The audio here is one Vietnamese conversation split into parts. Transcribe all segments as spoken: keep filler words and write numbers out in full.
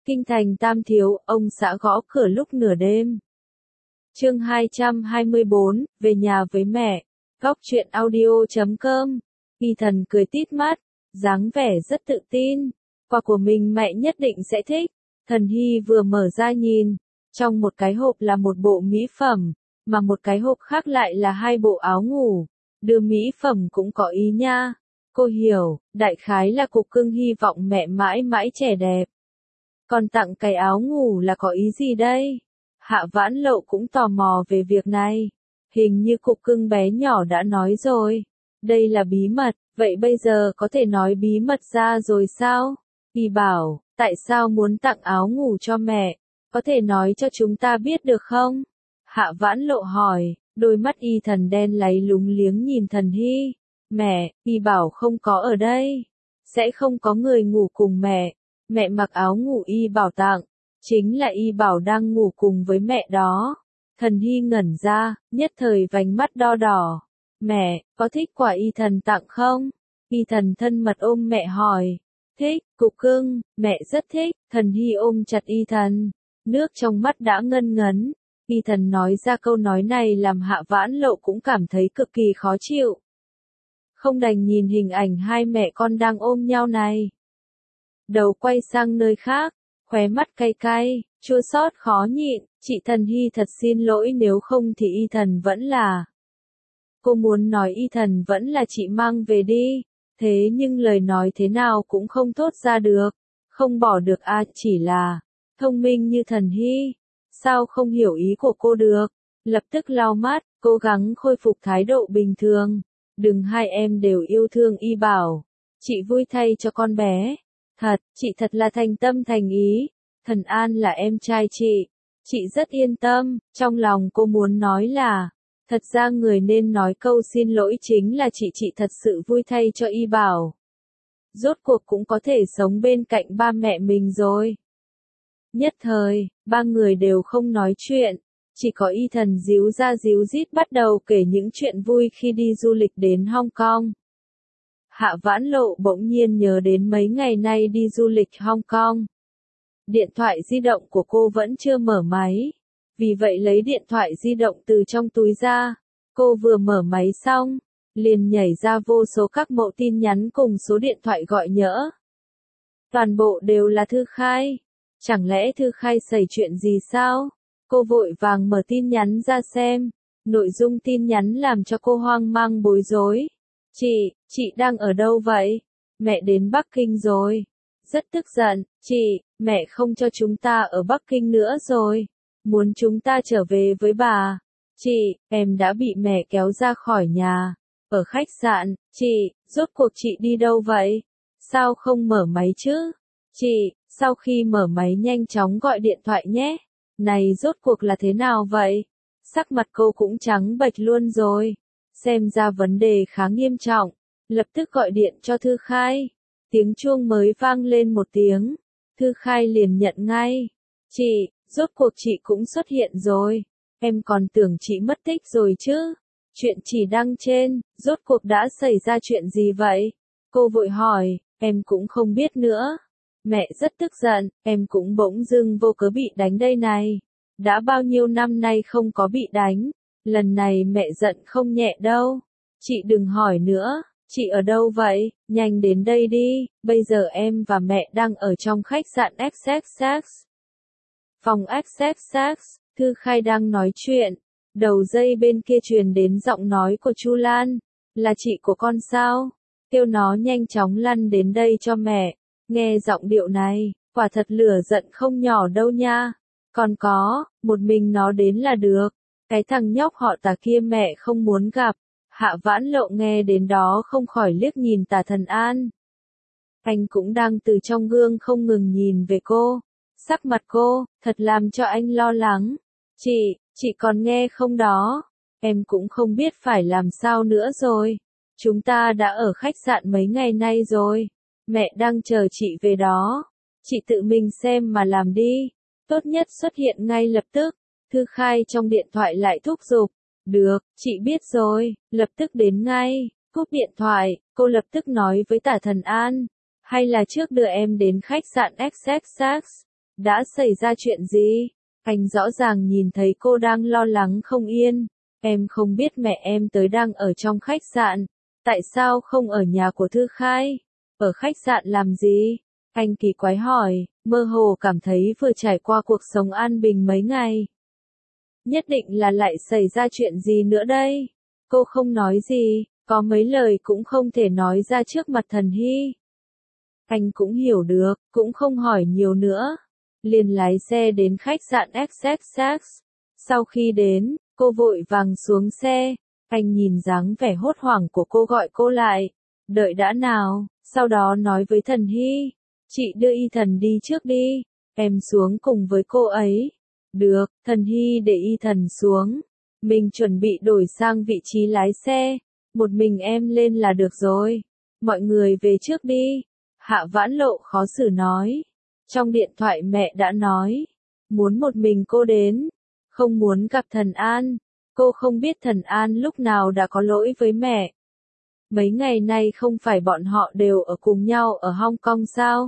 Kinh thành Tam Thiếu, ông xã gõ cửa lúc nửa đêm. Chương hai trăm hai mươi bốn, về nhà với mẹ. Góc truyện audio chấm com. Y Thần cười tít mắt, dáng vẻ rất tự tin. Quà của mình mẹ nhất định sẽ thích. Thần Hy vừa mở ra nhìn, trong một cái hộp là một bộ mỹ phẩm, mà một cái hộp khác lại là hai bộ áo ngủ. Đưa mỹ phẩm cũng có ý nha. Cô hiểu, đại khái là cục cưng hy vọng mẹ mãi mãi trẻ đẹp. Còn tặng cái áo ngủ là có ý gì đây? Hạ Vãn Lộ cũng tò mò về việc này. Hình như cục cưng bé nhỏ đã nói rồi. Đây là bí mật, vậy bây giờ có thể nói bí mật ra rồi sao? Y bảo, tại sao muốn tặng áo ngủ cho mẹ? Có thể nói cho chúng ta biết được không? Hạ Vãn Lộ hỏi, đôi mắt Y Thần đen láy lúng liếng nhìn Thần Hy. Mẹ, Y bảo không có ở đây. Sẽ không có người ngủ cùng mẹ. Mẹ mặc áo ngủ Y bảo tặng. Chính là Y bảo đang ngủ cùng với mẹ đó. Thần Hy ngẩn ra, nhất thời vành mắt đo đỏ. Mẹ, có thích quà Y Thần tặng không? Y Thần thân mật ôm mẹ hỏi. Thích, cục cưng, mẹ rất thích. Thần Hy ôm chặt Y Thần. Nước trong mắt đã ngân ngấn. Y Thần nói ra câu nói này làm Hạ Vãn Lộ cũng cảm thấy cực kỳ khó chịu. Không đành nhìn hình ảnh hai mẹ con đang ôm nhau này. Đầu quay sang nơi khác, khóe mắt cay cay, chua xót khó nhịn, chị Thần Hy thật xin lỗi nếu không thì Y Thần vẫn là. Cô muốn nói Y Thần vẫn là chị mang về đi, thế nhưng lời nói thế nào cũng không thốt ra được, không bỏ được à chỉ là, thông minh như Thần Hy, sao không hiểu ý của cô được, lập tức lau mắt, cố gắng khôi phục thái độ bình thường, đừng hai em đều yêu thương Y bảo, chị vui thay cho con bé. Thật, chị thật là thành tâm thành ý. Thần An là em trai chị. Chị rất yên tâm, trong lòng cô muốn nói là, thật ra người nên nói câu xin lỗi chính là chị chị thật sự vui thay cho Y bảo. Rốt cuộc cũng có thể sống bên cạnh ba mẹ mình rồi. Nhất thời, ba người đều không nói chuyện. Chỉ có Y Thần díu ra díu dít bắt đầu kể những chuyện vui khi đi du lịch đến Hong Kong. Hạ Vãn Lộ bỗng nhiên nhớ đến mấy ngày nay đi du lịch Hong Kong. Điện thoại di động của cô vẫn chưa mở máy. Vì vậy lấy điện thoại di động từ trong túi ra. Cô vừa mở máy xong, liền nhảy ra vô số các mẫu tin nhắn cùng số điện thoại gọi nhỡ. Toàn bộ đều là Thư Khai. Chẳng lẽ Thư Khai xảy chuyện gì sao? Cô vội vàng mở tin nhắn ra xem. Nội dung tin nhắn làm cho cô hoang mang bối rối. Chị, chị đang ở đâu vậy? Mẹ đến Bắc Kinh rồi. Rất tức giận, chị, mẹ không cho chúng ta ở Bắc Kinh nữa rồi. Muốn chúng ta trở về với bà. Chị, em đã bị mẹ kéo ra khỏi nhà. Ở khách sạn, chị, rốt cuộc chị đi đâu vậy? Sao không mở máy chứ? Chị, sau khi mở máy nhanh chóng gọi điện thoại nhé. Này rốt cuộc là thế nào vậy? Sắc mặt cô cũng trắng bệch luôn rồi. Xem ra vấn đề khá nghiêm trọng, lập tức gọi điện cho Thư Khai. Tiếng chuông mới vang lên một tiếng, Thư Khai liền nhận ngay. Chị, rốt cuộc chị cũng xuất hiện rồi, em còn tưởng chị mất tích rồi chứ. Chuyện chỉ đăng trên, rốt cuộc đã xảy ra chuyện gì vậy? Cô vội hỏi, em cũng không biết nữa. Mẹ rất tức giận, em cũng bỗng dưng vô cớ bị đánh đây này. Đã bao nhiêu năm nay không có bị đánh. Lần này mẹ giận không nhẹ đâu. Chị đừng hỏi nữa, chị ở đâu vậy? Nhanh đến đây đi, bây giờ em và mẹ đang ở trong khách sạn ích ích ích. Phòng ích ích ích, Thư Khai đang nói chuyện. Đầu dây bên kia truyền đến giọng nói của Chu Lan. Là chị của con sao? Kêu nó nhanh chóng lăn đến đây cho mẹ. Nghe giọng điệu này, quả thật lửa giận không nhỏ đâu nha. Còn có, một mình nó đến là được. Cái thằng nhóc họ Tà kia mẹ không muốn gặp. Hạ Vãn Lộ nghe đến đó không khỏi liếc nhìn Tà Thần An. Anh cũng đang từ trong gương không ngừng nhìn về cô. Sắc mặt cô, thật làm cho anh lo lắng. Chị, chị còn nghe không đó? Em cũng không biết phải làm sao nữa rồi. Chúng ta đã ở khách sạn mấy ngày nay rồi. Mẹ đang chờ chị về đó. Chị tự mình xem mà làm đi. Tốt nhất xuất hiện ngay lập tức. Thư Khai trong điện thoại lại thúc giục. Được, chị biết rồi, lập tức đến ngay. Cúp điện thoại, cô lập tức nói với Tả Thần An. Hay là trước đưa em đến khách sạn ích ích ích. Đã xảy ra chuyện gì? Anh rõ ràng nhìn thấy cô đang lo lắng không yên. Em không biết mẹ em tới đang ở trong khách sạn. Tại sao không ở nhà của Thư Khai? Ở khách sạn làm gì? Anh kỳ quái hỏi, mơ hồ cảm thấy vừa trải qua cuộc sống an bình mấy ngày. Nhất định là lại xảy ra chuyện gì nữa đây? Cô không nói gì, có mấy lời cũng không thể nói ra trước mặt Thần Hy. Anh cũng hiểu được, cũng không hỏi nhiều nữa. Liền lái xe đến khách sạn ích ích ích. Sau khi đến, cô vội vàng xuống xe. Anh nhìn dáng vẻ hốt hoảng của cô gọi cô lại. Đợi đã nào, sau đó nói với Thần Hy. Chị đưa Y Thần đi trước đi, em xuống cùng với cô ấy. Được, Thần Hy để Y Thần xuống. Mình chuẩn bị đổi sang vị trí lái xe. Một mình em lên là được rồi. Mọi người về trước đi. Hạ Vãn Lộ khó xử nói. Trong điện thoại mẹ đã nói. Muốn một mình cô đến. Không muốn gặp Thần An. Cô không biết Thần An lúc nào đã có lỗi với mẹ. Mấy ngày nay không phải bọn họ đều ở cùng nhau ở Hong Kong sao?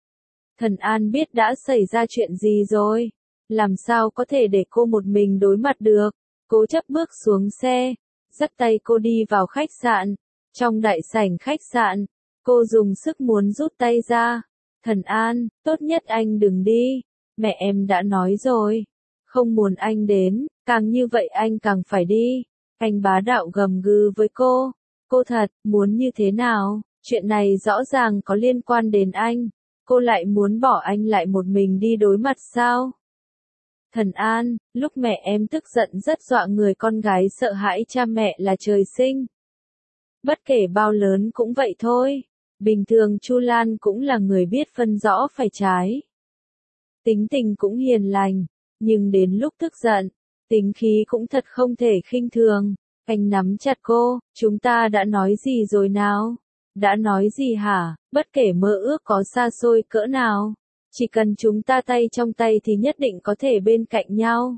Thần An biết đã xảy ra chuyện gì rồi. Làm sao có thể để cô một mình đối mặt được. Cố chấp bước xuống xe. Dắt tay cô đi vào khách sạn. Trong đại sảnh khách sạn. Cô dùng sức muốn rút tay ra. Thần An, tốt nhất anh đừng đi. Mẹ em đã nói rồi. Không muốn anh đến. Càng như vậy anh càng phải đi. Anh bá đạo gầm gừ với cô. Cô thật, muốn như thế nào? Chuyện này rõ ràng có liên quan đến anh. Cô lại muốn bỏ anh lại một mình đi đối mặt sao? Thần An, lúc mẹ em tức giận rất dọa người, con gái sợ hãi cha mẹ là trời sinh. Bất kể bao lớn cũng vậy thôi. Bình thường Chu Lan cũng là người biết phân rõ phải trái. Tính tình cũng hiền lành, nhưng đến lúc tức giận, tính khí cũng thật không thể khinh thường. Anh nắm chặt cô, chúng ta đã nói gì rồi nào? Đã nói gì hả? Bất kể mơ ước có xa xôi cỡ nào, chỉ cần chúng ta tay trong tay thì nhất định có thể bên cạnh nhau.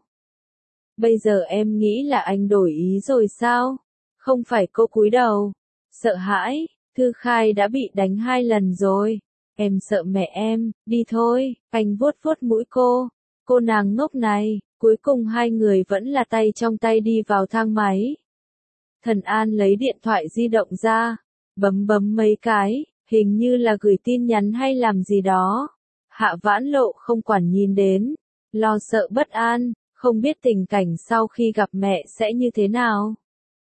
Bây giờ em nghĩ là anh đổi ý rồi sao? Không phải cô cúi đầu. Sợ hãi, Thư Khai đã bị đánh hai lần rồi. Em sợ mẹ em, đi thôi, anh vuốt vuốt mũi cô. Cô nàng ngốc này, cuối cùng hai người vẫn là tay trong tay đi vào thang máy. Thần An lấy điện thoại di động ra, bấm bấm mấy cái, hình như là gửi tin nhắn hay làm gì đó. Hạ Vãn Lộ không quản nhìn đến, lo sợ bất an, không biết tình cảnh sau khi gặp mẹ sẽ như thế nào.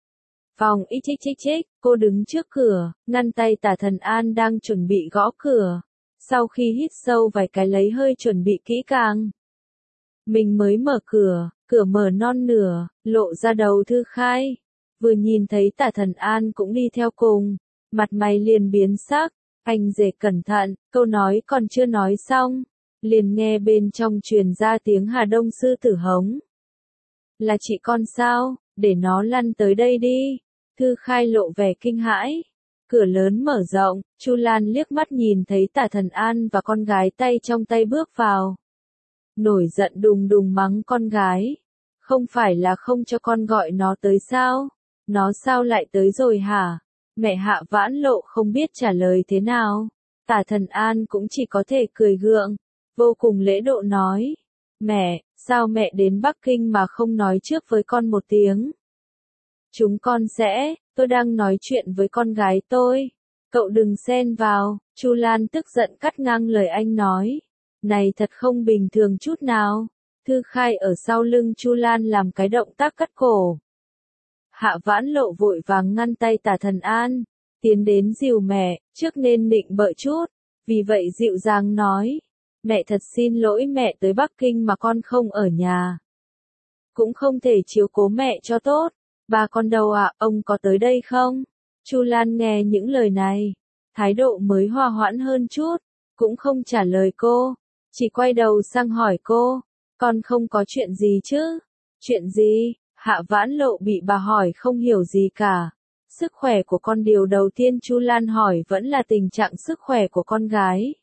Phòng ích chích chích chích, cô đứng trước cửa, ngăn tay Tả Thần An đang chuẩn bị gõ cửa. Sau khi hít sâu vài cái lấy hơi chuẩn bị kỹ càng. Mình mới mở cửa, cửa mở non nửa, lộ ra đầu Thư Khai. Vừa nhìn thấy Tả Thần An cũng đi theo cùng, mặt mày liền biến sắc. Anh rể cẩn thận, câu nói còn chưa nói xong, liền nghe bên trong truyền ra tiếng Hà Đông sư tử hống. Là chị con sao, để nó lăn tới đây đi. Thư Khai lộ vẻ kinh hãi. Cửa lớn mở rộng, Chu Lan liếc mắt nhìn thấy Tả Thần An và con gái tay trong tay bước vào. Nổi giận đùng đùng mắng con gái. Không phải là không cho con gọi nó tới sao? Nó sao lại tới rồi hả? Mẹ Hạ Vãn Lộ không biết trả lời thế nào. Tả Thần An cũng chỉ có thể cười gượng, vô cùng lễ độ nói. Mẹ, sao mẹ đến Bắc Kinh mà không nói trước với con một tiếng? Chúng con sẽ, tôi đang nói chuyện với con gái tôi. Cậu đừng xen vào. Chu Lan tức giận cắt ngang lời anh nói. Này thật không bình thường chút nào. Thư Khai ở sau lưng Chu Lan làm cái động tác cắt cổ. Hạ Vãn Lộ vội vàng ngăn tay Tả Thần An, tiến đến dìu mẹ, trước nên nịnh bợ chút, vì vậy dịu dàng nói, mẹ thật xin lỗi, mẹ tới Bắc Kinh mà con không ở nhà. Cũng không thể chiếu cố mẹ cho tốt, ba con đâu ạ, à, ông có tới đây không? Chu Lan nghe những lời này, thái độ mới hòa hoãn hơn chút, cũng không trả lời cô, chỉ quay đầu sang hỏi cô, con không có chuyện gì chứ? Chuyện gì? Hạ Vãn Lộ bị bà hỏi không hiểu gì cả. Sức khỏe của con, điều đầu tiên Chu Lan hỏi vẫn là tình trạng sức khỏe của con gái.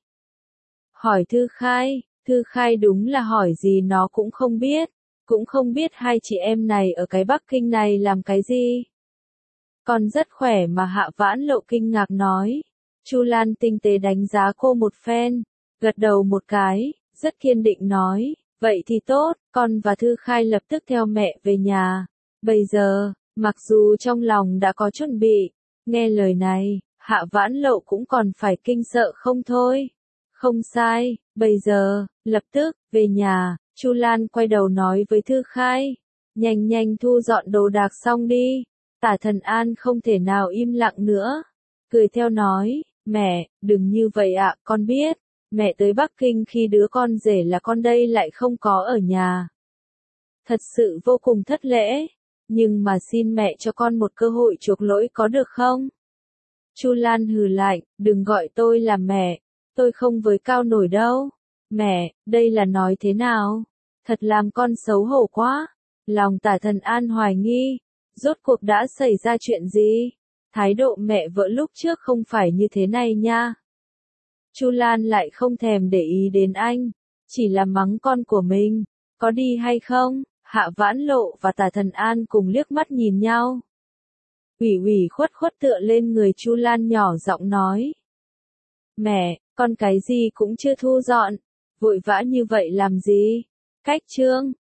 Hỏi Thư Khai, Thư Khai đúng là hỏi gì nó cũng không biết, cũng không biết hai chị em này ở cái Bắc Kinh này làm cái gì. Con rất khỏe mà. Hạ Vãn Lộ kinh ngạc nói. Chu Lan tinh tế đánh giá cô một phen, gật đầu một cái, rất kiên định nói, vậy thì tốt, con và Thư Khai lập tức theo mẹ về nhà. Bây giờ, mặc dù trong lòng đã có chuẩn bị, nghe lời này, Hạ Vãn Lộ cũng còn phải kinh sợ không thôi. Không sai, bây giờ, lập tức, về nhà, Chu Lan quay đầu nói với Thư Khai, nhanh nhanh thu dọn đồ đạc xong đi. Tả Thần An không thể nào im lặng nữa, cười theo nói, mẹ, đừng như vậy ạ, con biết, mẹ tới Bắc Kinh khi đứa con rể là con đây lại không có ở nhà. Thật sự vô cùng thất lễ, nhưng mà xin mẹ cho con một cơ hội chuộc lỗi có được không? Chu Lan hừ lạnh, đừng gọi tôi là mẹ, tôi không với cao nổi đâu. Mẹ, đây là nói thế nào? Thật làm con xấu hổ quá. Lòng Tả Thần An hoài nghi, rốt cuộc đã xảy ra chuyện gì? Thái độ mẹ vợ lúc trước không phải như thế này nha. Chu Lan lại không thèm để ý đến anh, chỉ là mắng con của mình, có đi hay không? Hạ Vãn Lộ và Tả Thần An cùng liếc mắt nhìn nhau. Ủy ủy khuất khuất tựa lên người Chu Lan nhỏ giọng nói. Mẹ, con cái gì cũng chưa thu dọn, vội vã như vậy làm gì? Cách trương,